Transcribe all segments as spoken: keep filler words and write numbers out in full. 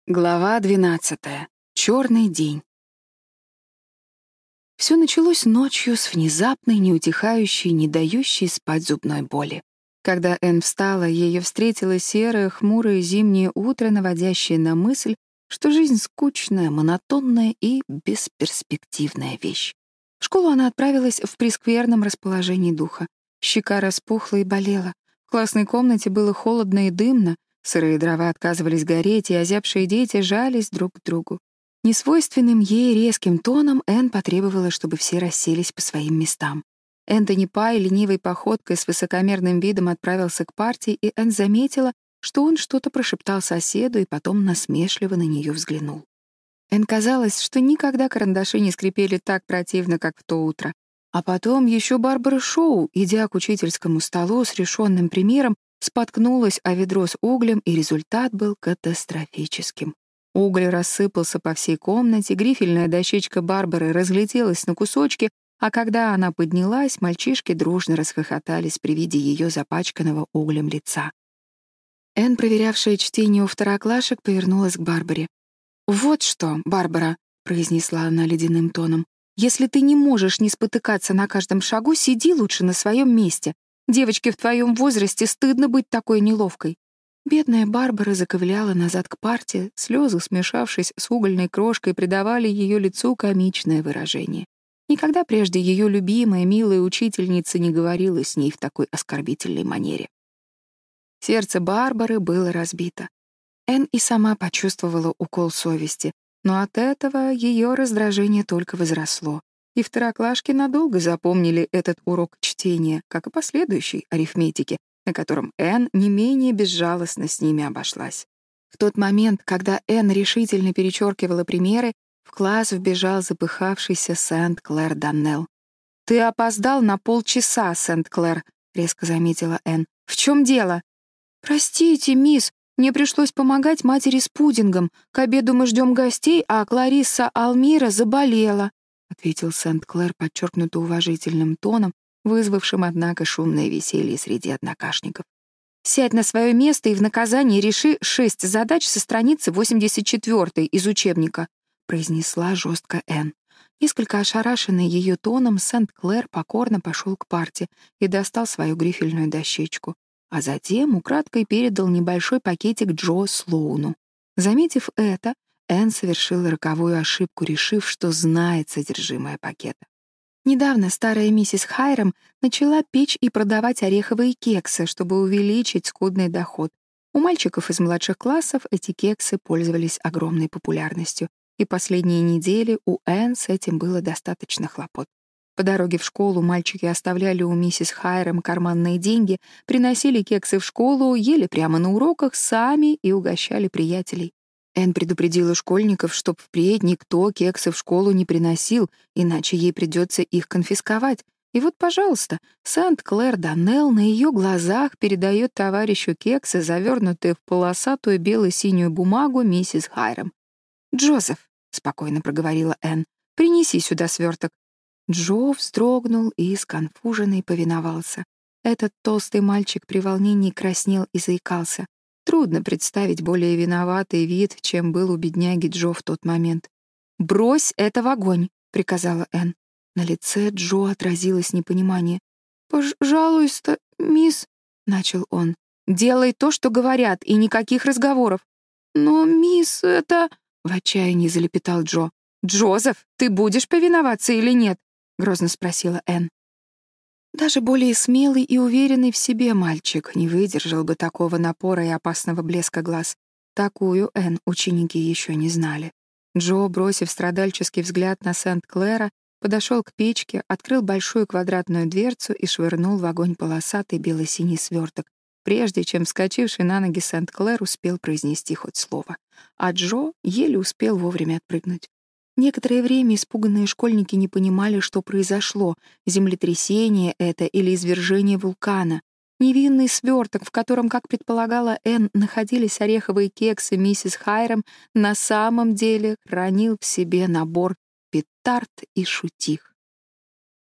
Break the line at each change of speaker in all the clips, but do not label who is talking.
Глава двенадцатая. Черный день. Все началось ночью с внезапной, неутихающей, не дающей спать зубной боли. Когда Энн встала, ее встретило серое, хмурое зимнее утро, наводящее на мысль, что жизнь скучная, монотонная и бесперспективная вещь. В школу она отправилась в прескверном расположении духа. Щека распухла и болела. В классной комнате было холодно и дымно, сырые дрова отказывались гореть, и озябшие дети жались друг к другу. Несвойственным ей резким тоном Энн потребовала, чтобы все расселись по своим местам. Энтони Пай ленивой походкой с высокомерным видом отправился к партии, и Энн заметила, что он что-то прошептал соседу и потом насмешливо на нее взглянул. Энн казалось, что никогда карандаши не скрипели так противно, как в то утро. А потом еще Барбара Шоу, идя к учительскому столу с решенным примером, споткнулась о ведро с углем, и результат был катастрофическим. Уголь рассыпался по всей комнате, грифельная дощечка Барбары разлетелась на кусочки, а когда она поднялась, мальчишки дружно расхохотались при виде ее запачканного углем лица. Энн, проверявшая чтение у второклашек, повернулась к Барбаре. «Вот что, Барбара», — произнесла она ледяным тоном, «если ты не можешь не спотыкаться на каждом шагу, сиди лучше на своем месте. Девочке в твоем возрасте стыдно быть такой неловкой». Бедная Барбара заковыляла назад к парте, слезы, смешавшись с угольной крошкой, придавали ее лицу комичное выражение. Никогда прежде ее любимая, милая учительница не говорила с ней в такой оскорбительной манере. Сердце Барбары было разбито. Энн и сама почувствовала укол совести, но от этого ее раздражение только возросло. И второклашки надолго запомнили этот урок чтения, как и последующий арифметики, на котором Энн не менее безжалостно с ними обошлась. В тот момент, когда Энн решительно перечеркивала примеры, в класс вбежал запыхавшийся Сент-Клэр Даннелл. «Ты опоздал на полчаса, Сент-Клэр», — резко заметила Энн. «В чем дело?» «Простите, мисс, мне пришлось помогать матери с пудингом. К обеду мы ждем гостей, а Кларисса Алмира заболела», — ответил Сент-Клэр подчеркнуто уважительным тоном, вызвавшим, однако, шумное веселье среди однокашников. «Сядь на свое место и в наказание реши шесть задач со страницы восемьдесят четвёртой из учебника», — произнесла жестко Энн. Несколько ошарашенный ее тоном, Сент-Клэр покорно пошел к парте и достал свою грифельную дощечку, а затем украдкой передал небольшой пакетик Джо Слоуну. Заметив это, Энн совершила роковую ошибку, решив, что знает содержимое пакета. Недавно старая миссис Хайрам начала печь и продавать ореховые кексы, чтобы увеличить скудный доход. У мальчиков из младших классов эти кексы пользовались огромной популярностью, и последние недели у Энн с этим было достаточно хлопот. По дороге в школу мальчики оставляли у миссис Хайрам карманные деньги, приносили кексы в школу, ели прямо на уроках сами и угощали приятелей. Энн предупредила школьников, чтоб впредь никто кексы в школу не приносил, иначе ей придется их конфисковать. И вот, пожалуйста, Сент-Клэр Даннелл на ее глазах передает товарищу кексы, завернутые в полосатую бело-синюю бумагу миссис Хайрам. «Джозеф», — спокойно проговорила Энн, — «принеси сюда сверток». Джо вздрогнул и сконфуженный повиновался. Этот толстый мальчик при волнении краснел и заикался. Трудно представить более виноватый вид, чем был у бедняги Джо в тот момент. «Брось это в огонь», — приказала Энн. На лице Джо отразилось непонимание. «Пожалуйста, мисс», — начал он. «Делай то, что говорят, и никаких разговоров». «Но, мисс, это...» — в отчаянии залепетал Джо. «Джозеф, ты будешь повиноваться или нет?» — грозно спросила Энн. Даже более смелый и уверенный в себе мальчик не выдержал бы такого напора и опасного блеска глаз. Такую Энн ученики еще не знали. Джо, бросив страдальческий взгляд на Сент-Клэра, подошел к печке, открыл большую квадратную дверцу и швырнул в огонь полосатый бело-синий сверток, прежде чем вскочивший на ноги Сент-Клэр успел произнести хоть слово. А Джо еле успел вовремя отпрыгнуть. Некоторое время испуганные школьники не понимали, что произошло, землетрясение это или извержение вулкана. Невинный сверток, в котором, как предполагала Энн, находились ореховые кексы миссис Хайрам, на самом деле хранил в себе набор петард и шутих.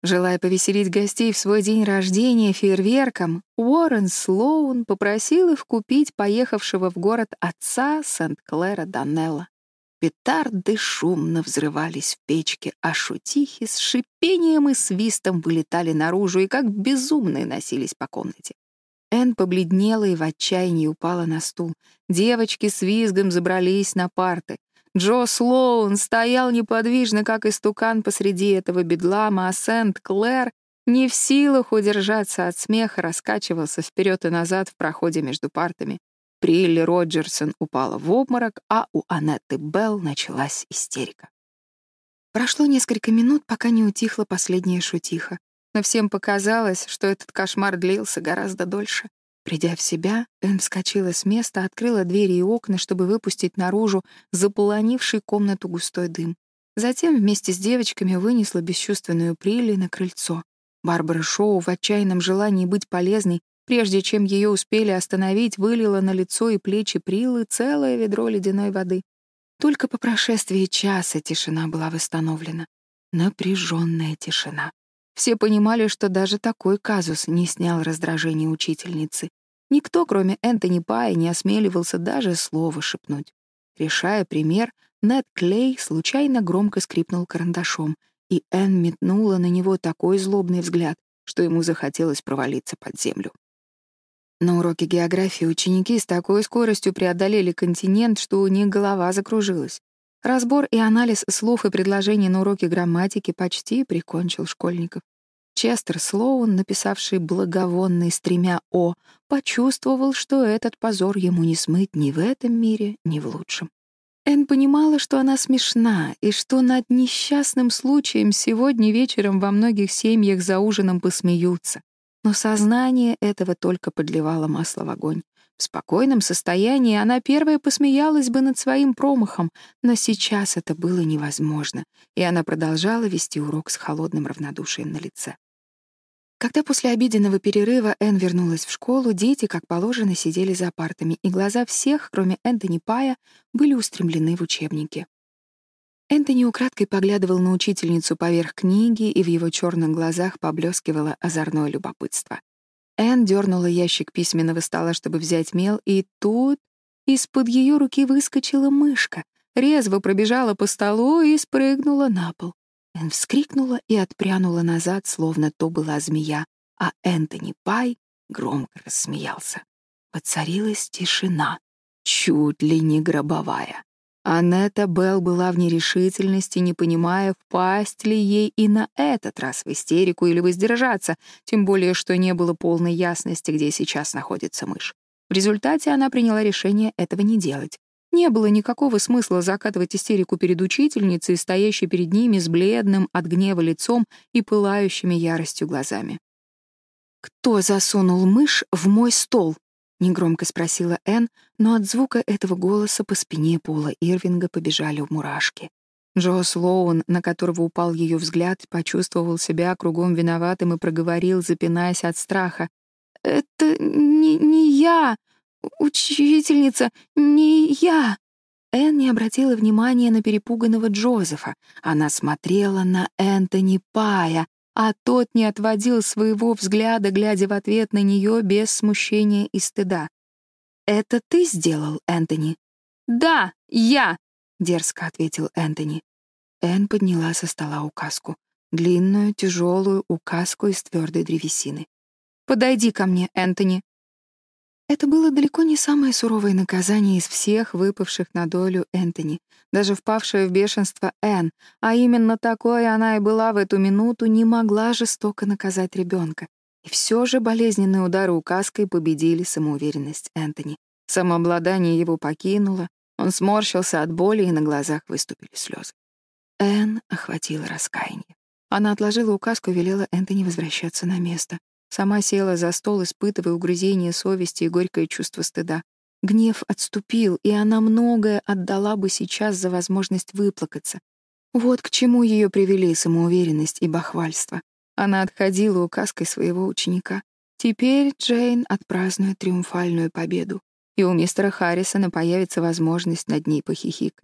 Желая повеселить гостей в свой день рождения фейерверком, Уоррен Слоун попросил их купить поехавшего в город отца Сент-Клэра Даннелла. Петарды шумно взрывались в печке, а шутихи с шипением и свистом вылетали наружу и как безумные носились по комнате. Энн побледнела и в отчаянии упала на стул. Девочки с визгом забрались на парты. Джо Слоун стоял неподвижно, как истукан посреди этого бедлама, а Сент-Клэр, не в силах удержаться от смеха, раскачивался вперед и назад в проходе между партами. Прилли Роджерсон упала в обморок, а у Аннетты Белл началась истерика. Прошло несколько минут, пока не утихла последняя шутиха. Но всем показалось, что этот кошмар длился гораздо дольше. Придя в себя, Энн вскочила с места, открыла двери и окна, чтобы выпустить наружу заполонивший комнату густой дым. Затем вместе с девочками вынесла бесчувственную Прилли на крыльцо. Барбара Шоу в отчаянном желании быть полезной, прежде чем ее успели остановить, вылила на лицо и плечи Приллы целое ведро ледяной воды. Только по прошествии часа тишина была восстановлена. Напряженная тишина. Все понимали, что даже такой казус не снял раздражение учительницы. Никто, кроме Энтони Пая, не осмеливался даже слова шепнуть. Решая пример, Нед Клей случайно громко скрипнул карандашом, и Энн метнула на него такой злобный взгляд, что ему захотелось провалиться под землю. На уроке географии ученики с такой скоростью преодолели континент, что у них голова закружилась. Разбор и анализ слов и предложений на уроке грамматики почти прикончил школьников. Честер Слоун, написавший благовонный с тремя «о», почувствовал, что этот позор ему не смыть ни в этом мире, ни в лучшем. Энн понимала, что она смешна, и что над несчастным случаем сегодня вечером во многих семьях за ужином посмеются. Но сознание этого только подливало масло в огонь. В спокойном состоянии она первая посмеялась бы над своим промахом, но сейчас это было невозможно, и она продолжала вести урок с холодным равнодушием на лице. Когда после обеденного перерыва Энн вернулась в школу, дети, как положено, сидели за партами, и глаза всех, кроме Энтони Пая, были устремлены в учебники. Энтони украдкой поглядывал на учительницу поверх книги, и в его черных глазах поблескивало озорное любопытство. Энн дернула ящик письменного стола, чтобы взять мел, и тут из-под ее руки выскочила мышка, резво пробежала по столу и спрыгнула на пол. Энн вскрикнула и отпрянула назад, словно то была змея, а Энтони Пай громко рассмеялся. Воцарилась тишина, чуть ли не гробовая. Аннетта Белл была в нерешительности, не понимая, впасть ли ей и на этот раз в истерику или воздержаться, тем более что не было полной ясности, где сейчас находится мышь. В результате она приняла решение этого не делать. Не было никакого смысла закатывать истерику перед учительницей, стоящей перед ними с бледным от гнева лицом и пылающими яростью глазами. «Кто засунул мышь в мой стол?» — негромко спросила Энн, но от звука этого голоса по спине Пола Ирвинга побежали мурашки. Джо Слоун, на которого упал ее взгляд, почувствовал себя кругом виноватым и проговорил, запинаясь от страха. «Это не, не я, учительница, не я!» Энн не обратила внимания на перепуганного Джозефа. Она смотрела на Энтони Пая, а тот не отводил своего взгляда, глядя в ответ на нее без смущения и стыда. «Это ты сделал, Энтони?» «Да, я!» — дерзко ответил Энтони. Энн подняла со стола указку. Длинную, тяжелую указку из твердой древесины. «Подойди ко мне, Энтони». Это было далеко не самое суровое наказание из всех выпавших на долю Энтони, даже впавшая в бешенство Энн, а именно такой она и была в эту минуту, не могла жестоко наказать ребенка. И все же болезненные удары указкой победили самоуверенность Энтони. Самообладание его покинуло, он сморщился от боли, и на глазах выступили слезы. Энн охватила раскаяние. Она отложила указку и велела Энтони возвращаться на место. Сама села за стол, испытывая угрызение совести и горькое чувство стыда. Гнев отступил, и она многое отдала бы сейчас за возможность выплакаться. Вот к чему ее привели самоуверенность и бахвальство. Она отходила указкой своего ученика. Теперь Джейн отпразднует триумфальную победу, и у мистера Харрисона появится возможность над ней похихикать.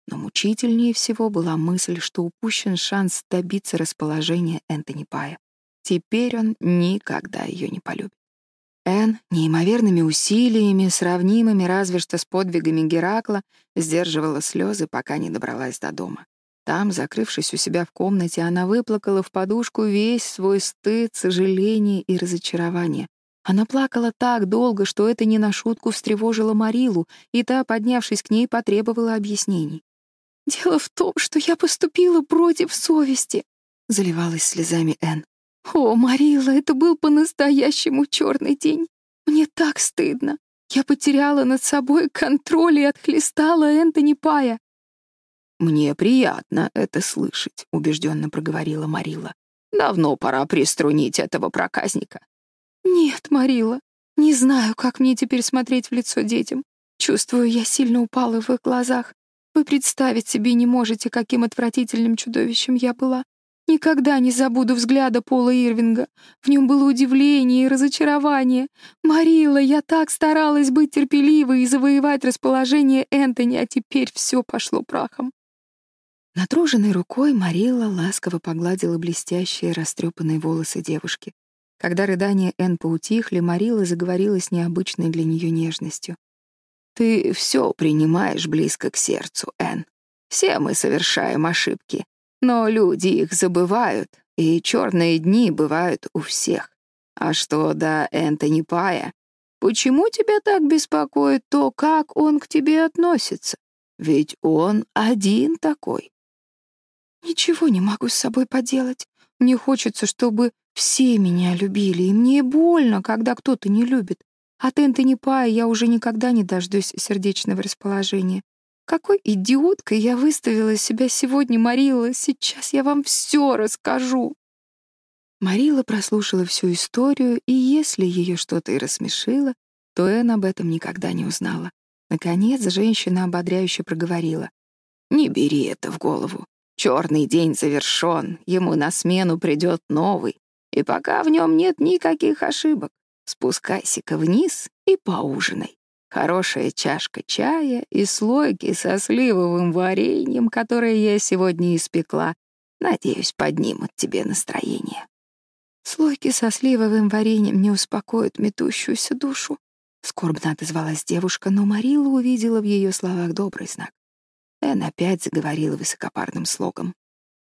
Но мучительнее всего была мысль, что упущен шанс добиться расположения Энтони Пая. Теперь он никогда ее не полюбит. Энн неимоверными усилиями, сравнимыми разве что с подвигами Геракла, сдерживала слезы, пока не добралась до дома. Там, закрывшись у себя в комнате, она выплакала в подушку весь свой стыд, сожаление и разочарование. Она плакала так долго, что это не на шутку встревожило Марилу, и та, поднявшись к ней, потребовала объяснений. «Дело в том, что я поступила против совести», — заливалась слезами Энн. «О, Марилла, это был по-настоящему черный день. Мне так стыдно. Я потеряла над собой контроль и отхлестала Энтони Пая».
«Мне приятно это слышать», — убежденно проговорила Марилла. «Давно пора приструнить этого проказника».
«Нет, Марилла, не знаю, как мне теперь смотреть в лицо детям. Чувствую, я сильно упала в их глазах. Вы представить себе не можете, каким отвратительным чудовищем я была. Никогда не забуду взгляда Пола Ирвинга. В нем было удивление и разочарование. Марилла, я так старалась быть терпеливой и завоевать расположение Энтони, а теперь все пошло прахом». Натруженной рукой Марилла ласково погладила блестящие растрепанные волосы девушки. Когда рыдания Энн поутихли, Марилла заговорила с необычной для нее нежностью.
«Ты все принимаешь близко к сердцу, Энн. Все мы совершаем ошибки, но люди их забывают, и черные дни бывают у всех. А что до Энтони Пая? Почему тебя так беспокоит то, как он к тебе относится? Ведь он один такой».
«Ничего не могу с собой поделать. Мне хочется, чтобы все меня любили, и мне больно, когда кто-то не любит. От Энтони Пая я уже никогда не дождусь сердечного расположения. Какой идиоткой я выставила себя сегодня, Марилла. Сейчас я вам все расскажу». Марилла прослушала всю историю, и если ее что-то и рассмешило, то Энн об этом никогда не узнала. Наконец, женщина ободряюще проговорила.
«Не бери это в голову. Черный день завершен, ему на смену придет новый, и пока в нем нет никаких ошибок, спускайся-ка вниз и поужинай. Хорошая чашка чая и слойки со сливовым вареньем, которое я сегодня испекла, надеюсь, поднимут тебе настроение».
«Слойки со сливовым вареньем не успокоят метущуюся душу», — скорбно отозвалась девушка, но Марилла увидела в ее словах добрый знак. Энн опять заговорила высокопарным слогом.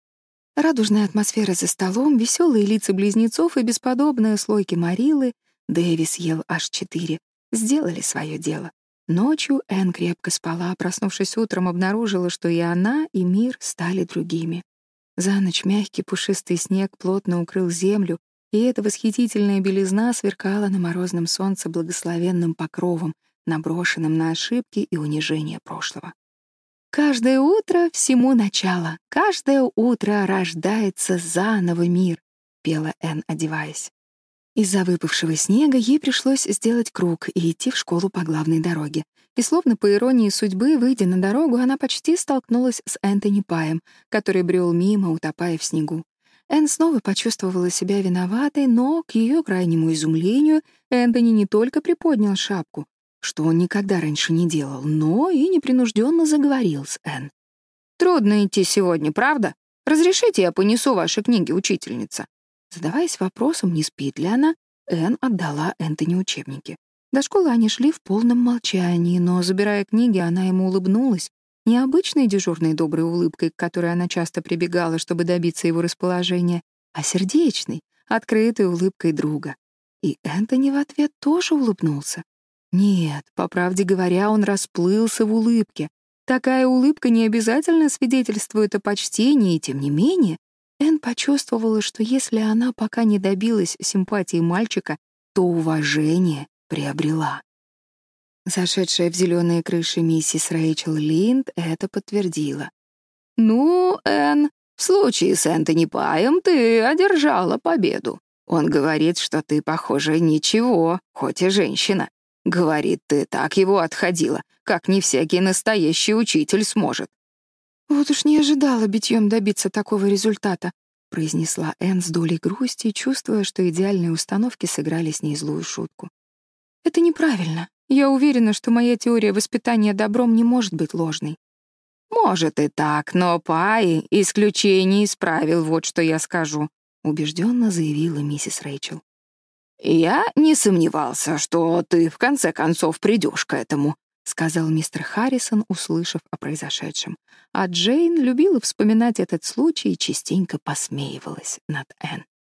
Радужная атмосфера за столом, веселые лица близнецов и бесподобные слойки Мариллы, Дэвис ел аж четыре, сделали свое дело. Ночью Энн крепко спала, проснувшись утром, обнаружила, что и она, и мир стали другими. За ночь мягкий пушистый снег плотно укрыл землю, и эта восхитительная белизна сверкала на морозном солнце благословенным покровом, наброшенным на ошибки и унижения прошлого. «Каждое утро всему начало, каждое утро рождается заново мир», — пела Энн, одеваясь. Из-за выпавшего снега ей пришлось сделать круг и идти в школу по главной дороге. И словно по иронии судьбы, выйдя на дорогу, она почти столкнулась с Энтони Паем, который брел мимо, утопая в снегу. Энн снова почувствовала себя виноватой, но, к ее крайнему изумлению, Энтони не только приподнял шапку, что он никогда раньше не делал, но и непринужденно заговорил с Энн.
«Трудно идти сегодня, правда? Разрешите, я понесу ваши книги, учительница?»
Задаваясь вопросом, не спит ли она, Энн отдала Энтони учебники. До школы они шли в полном молчании, но, забирая книги, она ему улыбнулась, не обычной дежурной доброй улыбкой, к которой она часто прибегала, чтобы добиться его расположения, а сердечной, открытой улыбкой друга. И Энтони в ответ тоже улыбнулся. Нет, по правде говоря, он расплылся в улыбке. Такая улыбка не обязательно свидетельствует о почтении, и тем не менее, Энн почувствовала, что если она пока не добилась симпатии мальчика, то уважение приобрела. Зашедшая в зеленые крыши миссис Рэйчел Линд это подтвердила.
«Ну, Энн, в случае с Энтони Паем ты одержала победу. Он говорит, что ты, похоже, ничего, хоть и женщина. Говорит, ты так его отходила, как не всякий настоящий учитель сможет».
«Вот уж не ожидала битьем добиться такого результата», — произнесла Энн с долей грусти, чувствуя, что идеальные установки сыграли с ней злую шутку. «Это неправильно. Я уверена, что моя теория воспитания добром не может быть ложной».
«Может и так, но Пай исключение исправил, вот что я скажу», — убежденно заявила миссис Рэйчел. «Я не сомневался, что ты в конце концов придешь к этому», — сказал мистер Харрисон, услышав о произошедшем. А Джейн любила вспоминать этот случай и частенько посмеивалась над Энн.